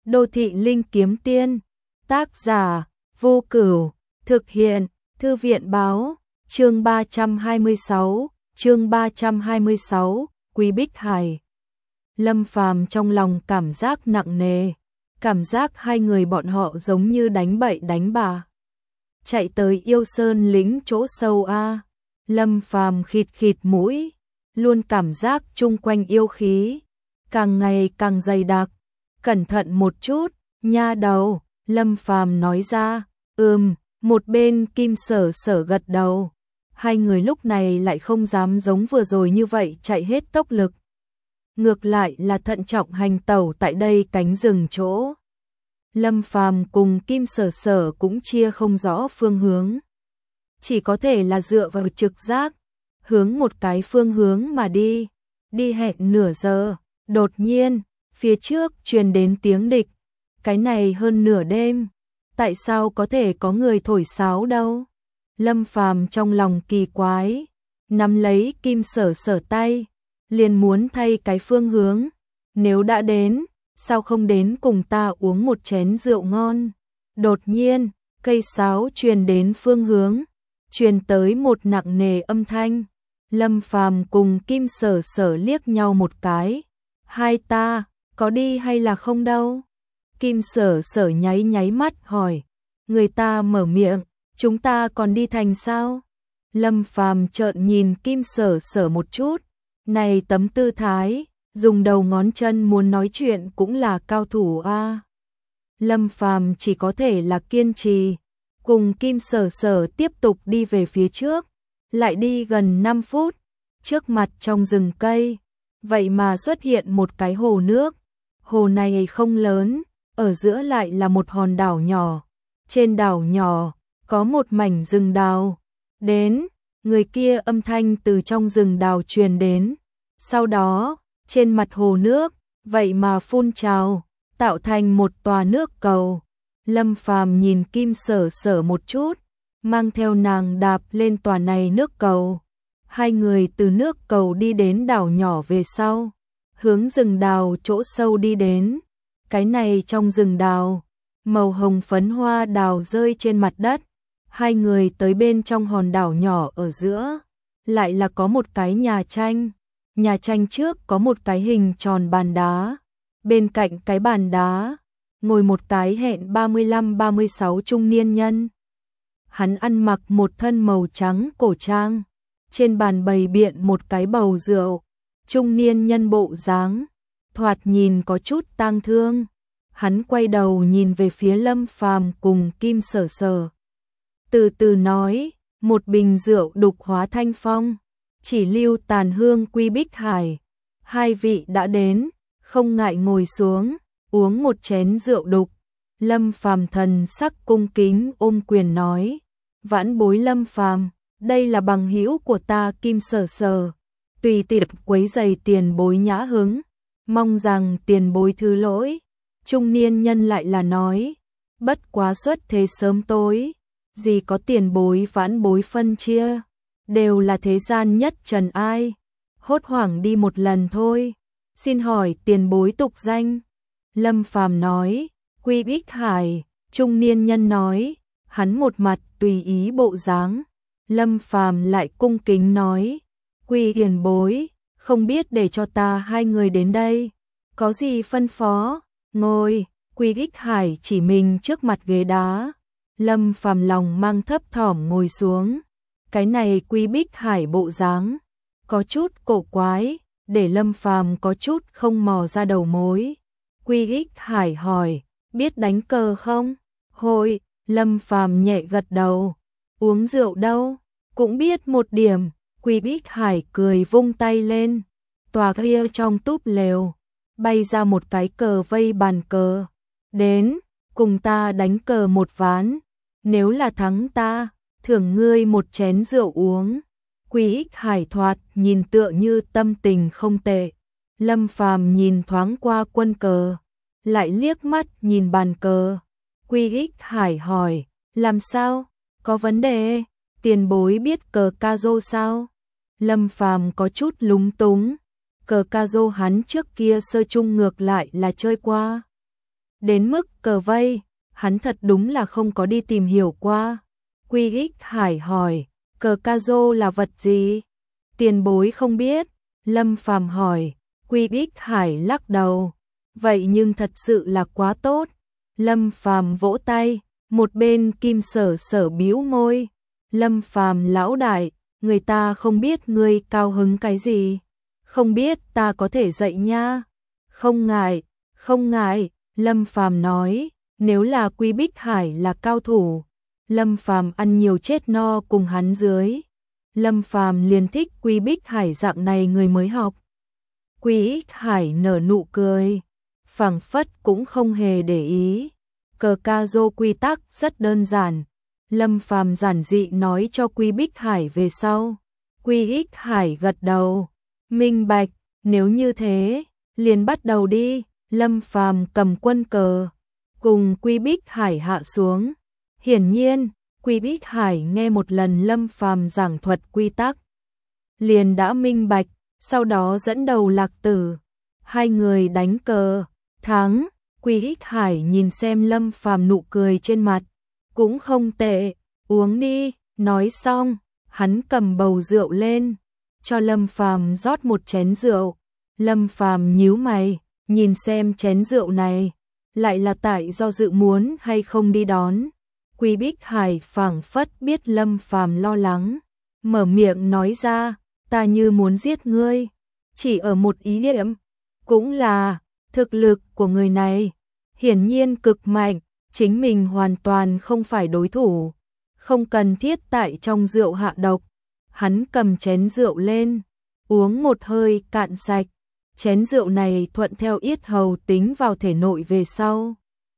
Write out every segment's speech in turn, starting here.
Đô thị linh kiếm tiên. Tác giả Vô Cửu. Thực hiện Thư viện báo. Chương 326. Quý Bích Hải. Lâm Phàm trong lòng cảm giác nặng nề, cảm giác hai người bọn họ giống như đánh bậy đánh bạ. Chạy tới Yêu Sơn lĩnh chỗ sâu a. Lâm Phàm khịt khịt mũi, luôn cảm giác chung quanh yêu khí càng ngày càng dày đặc. Cẩn thận một chút, nha đầu, Lâm Phàm nói ra. Một bên Kim Sở Sở gật đầu. Hai người lúc này lại không dám giống vừa rồi như vậy chạy hết tốc lực. Ngược lại là thận trọng hành tẩu tại đây cánh rừng chỗ. Lâm Phàm cùng Kim Sở Sở cũng chia không rõ phương hướng. Chỉ có thể là dựa vào trực giác, hướng một cái phương hướng mà đi. Đi hẹn nửa giờ, đột nhiên, phía trước truyền đến tiếng địch. Cái này hơn nửa đêm, tại sao có thể có người thổi sáo đâu? Lâm Phàm trong lòng kỳ quái, nắm lấy Kim Sở Sở tay, liền muốn thay cái phương hướng. Nếu đã đến, sao không đến cùng ta uống một chén rượu ngon? Đột nhiên, cây sáo truyền đến phương hướng, truyền tới một nặng nề âm thanh. Lâm Phàm cùng Kim Sở Sở liếc nhau một cái. Hai ta, có đi hay là không đâu? Kim Sở Sở nháy nháy mắt hỏi. Người ta mở miệng, chúng ta còn đi thành sao? Lâm Phàm trợn nhìn Kim Sở Sở một chút. Này tấm tư thái, dùng đầu ngón chân muốn nói chuyện cũng là cao thủ a. Lâm Phàm chỉ có thể là kiên trì, cùng Kim Sở Sở tiếp tục đi về phía trước. Lại đi gần 5 phút, trước mặt trong rừng cây, vậy mà xuất hiện một cái hồ nước. Hồ này không lớn, ở giữa lại là một hòn đảo nhỏ. Trên đảo nhỏ, có một mảnh rừng đào. Đến, người kia âm thanh từ trong rừng đào truyền đến. Sau đó, trên mặt hồ nước, vậy mà phun trào, tạo thành một tòa nước cầu. Lâm Phàm nhìn Kim Sở Sở một chút, mang theo nàng đạp lên tòa này nước cầu. Hai người từ nước cầu đi đến đảo nhỏ về sau, hướng rừng đào chỗ sâu đi đến. Cái này trong rừng đào, màu hồng phấn hoa đào rơi trên mặt đất. Hai người tới bên trong hòn đảo nhỏ ở giữa, lại là có một cái nhà tranh. Nhà tranh trước có một cái hình tròn bàn đá. Bên cạnh cái bàn đá, ngồi một cái hẹn 35-36 trung niên nhân. Hắn ăn mặc một thân màu trắng cổ trang. Trên bàn bày biện một cái bầu rượu. Trung niên nhân bộ dáng, thoạt nhìn có chút tang thương. Hắn quay đầu nhìn về phía Lâm Phàm cùng Kim Sở Sở. Từ từ nói, một bình rượu đục hóa thanh phong, chỉ lưu tàn hương Quý Bích Hải. Hai vị đã đến, không ngại ngồi xuống, uống một chén rượu đục. Lâm Phàm thần sắc cung kính ôm quyền nói. Vãn bối Lâm Phàm, đây là bằng hữu của ta Kim Sở Sở. Tùy tiệc quấy rầy tiền bối nhã hứng, mong rằng tiền bối thứ lỗi. Trung niên nhân lại là nói. Bất quá xuất thế sớm tối, gì có tiền bối vãn bối phân chia, đều là thế gian nhất trần ai. Hốt hoảng đi một lần thôi. Xin hỏi tiền bối tục danh? Lâm Phàm nói. Quý Bích Hải. Trung niên nhân nói. Hắn một mặt tùy ý bộ dáng. Lâm Phàm lại cung kính nói. Quý tiền bối, không biết để cho ta hai người đến đây, có gì phân phó? Ngồi. Quý Bích Hải chỉ mình trước mặt ghế đá. Lâm Phàm lòng mang thấp thỏm ngồi xuống. Cái này Quý Bích Hải bộ dáng có chút cổ quái, để Lâm Phàm có chút không mò ra đầu mối. Quý Bích Hải hỏi, biết đánh cờ không? Hội. Lâm Phàm nhẹ gật đầu. Uống rượu đâu? Cũng biết một điểm. Quý Bích Hải cười vung tay lên. Tòa kia trong túp lều, bay ra một cái cờ vây bàn cờ. Đến, cùng ta đánh cờ một ván. Nếu là thắng ta, thưởng ngươi một chén rượu uống. Quý Bích Hải thoạt nhìn tựa như tâm tình không tệ. Lâm Phàm nhìn thoáng qua quân cờ, lại liếc mắt nhìn bàn cờ. Quý Bích Hải hỏi, làm sao? Có vấn đề? Tiền bối biết cờ ca rô sao? Lâm Phàm có chút lúng túng. Cờ ca rô hắn trước kia sơ chung ngược lại là chơi qua. Đến mức cờ vây, hắn thật đúng là không có đi tìm hiểu qua. Quy Ích Hải hỏi, cờ ca rô là vật gì? Tiền bối không biết. Lâm Phàm hỏi. Quy Ích Hải lắc đầu. Vậy nhưng thật sự là quá tốt. Lâm Phàm vỗ tay, một bên Kim Sở Sở bĩu môi. Lâm Phàm lão đại, người ta không biết ngươi cao hứng cái gì. Không biết ta có thể dạy nha. Không ngại, không ngại, Lâm Phàm nói, nếu là Quy Bích Hải là cao thủ, Lâm Phàm ăn nhiều chết no cùng hắn dưới. Lâm Phàm liền thích Quy Bích Hải dạng này người mới học. Quy Bích Hải nở nụ cười, phảng phất cũng không hề để ý. Cờ ca rô quy tắc rất đơn giản. Lâm Phàm giản dị nói cho Quy Bích Hải về sau. Quy Bích Hải gật đầu, minh bạch, nếu như thế, liền bắt đầu đi. Lâm Phàm cầm quân cờ, cùng Quy Bích Hải hạ xuống. Hiển nhiên, Quy Bích Hải nghe một lần Lâm Phàm giảng thuật quy tắc, liền đã minh bạch, sau đó dẫn đầu Lạc Tử. Hai người đánh cờ, thắng. Quy Ích Hải nhìn xem Lâm Phàm nụ cười trên mặt, cũng không tệ, uống đi. Nói xong, hắn cầm bầu rượu lên, cho Lâm Phàm rót một chén rượu. Lâm Phàm nhíu mày, nhìn xem chén rượu này, lại là tại do dự muốn hay không đi đón. Quy Bích Hải phảng phất biết Lâm Phàm lo lắng, mở miệng nói ra, ta như muốn giết ngươi, chỉ ở một ý niệm, cũng là thực lực của người này hiển nhiên cực mạnh, chính mình hoàn toàn không phải đối thủ, không cần thiết tại trong rượu hạ độc. Hắn cầm chén rượu lên, uống một hơi cạn sạch. Chén rượu này thuận theo yết hầu tính vào thể nội về sau.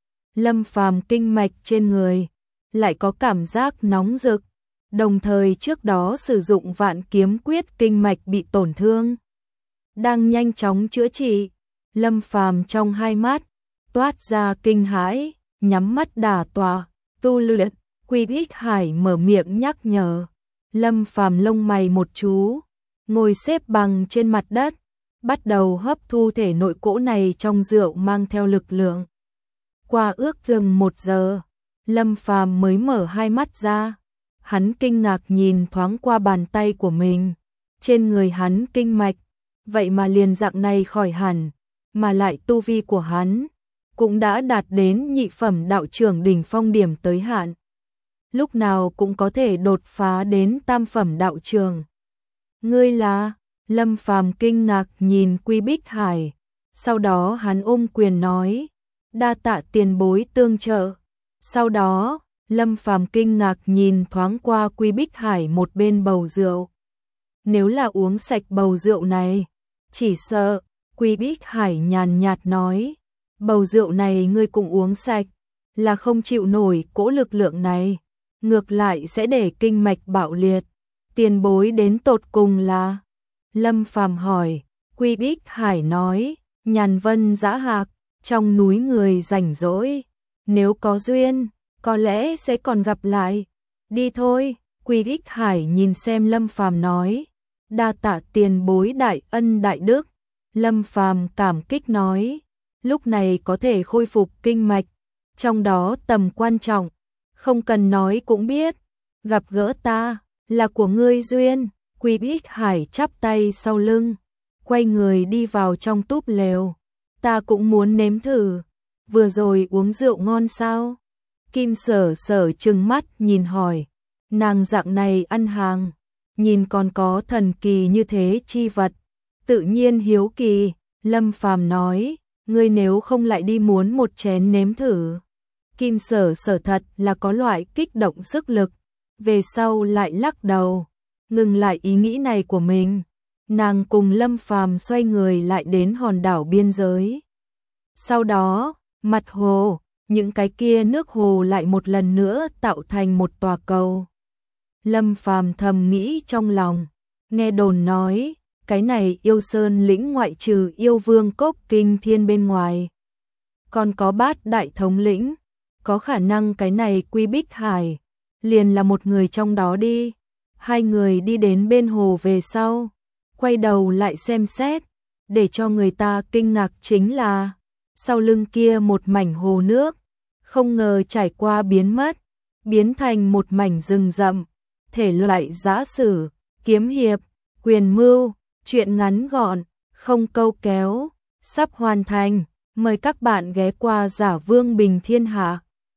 Lâm Phàm kinh mạch trên người lại có cảm giác nóng rực, đồng thời trước đó sử dụng Vạn Kiếm Quyết kinh mạch bị tổn thương, đang nhanh chóng chữa trị. Lâm Phàm trong hai mắt toát ra kinh hãi, nhắm mắt đả tọa, tu luyện. Quy Bích Hải mở miệng nhắc nhở. Lâm Phàm lông mày một chú, ngồi xếp bằng trên mặt đất, bắt đầu hấp thu thể nội cỗ này trong rượu mang theo lực lượng. Qua ước chừng 1 giờ, Lâm Phàm mới mở hai mắt ra. Hắn kinh ngạc nhìn thoáng qua bàn tay của mình, trên người hắn kinh mạch, vậy mà liền dạng này khỏi hẳn, mà lại tu vi của hắn cũng đã đạt đến nhị phẩm đạo trưởng đỉnh phong điểm tới hạn, lúc nào cũng có thể đột phá đến tam phẩm đạo trưởng. Ngươi là? Lâm Phàm kinh ngạc nhìn Quy Bích Hải, sau đó hắn ôm quyền nói, đa tạ tiền bối tương trợ. Sau đó, Lâm Phàm kinh ngạc nhìn thoáng qua Quy Bích Hải một bên bầu rượu. Nếu là uống sạch bầu rượu này, chỉ sợ, Quy Bích Hải nhàn nhạt nói, bầu rượu này ngươi cũng uống sạch, là không chịu nổi cỗ lực lượng này, ngược lại sẽ để kinh mạch bạo liệt. Tiền bối đến tột cùng là? Lâm Phàm hỏi. Quy Bích Hải nói, Nhàn Vân Dã Hạc, trong núi người rảnh rỗi, nếu có duyên, có lẽ sẽ còn gặp lại. Đi thôi. Quy Bích Hải nhìn xem Lâm Phàm nói, đa tạ tiền bối đại ân đại đức. Lâm Phàm cảm kích nói, lúc này có thể khôi phục kinh mạch, trong đó tầm quan trọng, không cần nói cũng biết, gặp gỡ ta, là của ngươi duyên. Quy Bích Hải chắp tay sau lưng, quay người đi vào trong túp lều. Ta cũng muốn nếm thử, vừa rồi uống rượu ngon sao? Kim Sở Sở trừng mắt nhìn hỏi, nàng dạng này ăn hàng, nhìn còn có thần kỳ như thế chi vật, tự nhiên hiếu kỳ. Lâm Phàm nói, ngươi nếu không lại đi muốn một chén nếm thử. Kim Sở Sở thật là có loại kích động sức lực, về sau lại lắc đầu, ngừng lại ý nghĩ này của mình. Nàng cùng Lâm Phàm xoay người lại đến hòn đảo biên giới. Sau đó, mặt hồ, những cái kia nước hồ lại một lần nữa tạo thành một tòa cầu. Lâm Phàm thầm nghĩ trong lòng, nghe đồn nói, cái này Yêu Sơn lĩnh ngoại trừ Yêu Vương Cốc Kinh Thiên bên ngoài, còn có Bát Đại Thống lĩnh, có khả năng cái này Quy Bích Hải liền là một người trong đó đi. Hai người đi đến bên hồ về sau, quay đầu lại xem xét, để cho người ta kinh ngạc chính là, sau lưng kia một mảnh hồ nước, không ngờ trải qua biến mất, biến thành một mảnh rừng rậm, thể loại giã sử, kiếm hiệp, quyền mưu, truyện ngắn gọn, không câu kéo, sắp hoàn thành, mời các bạn ghé qua Giả Vương Bình Thiên Hạ.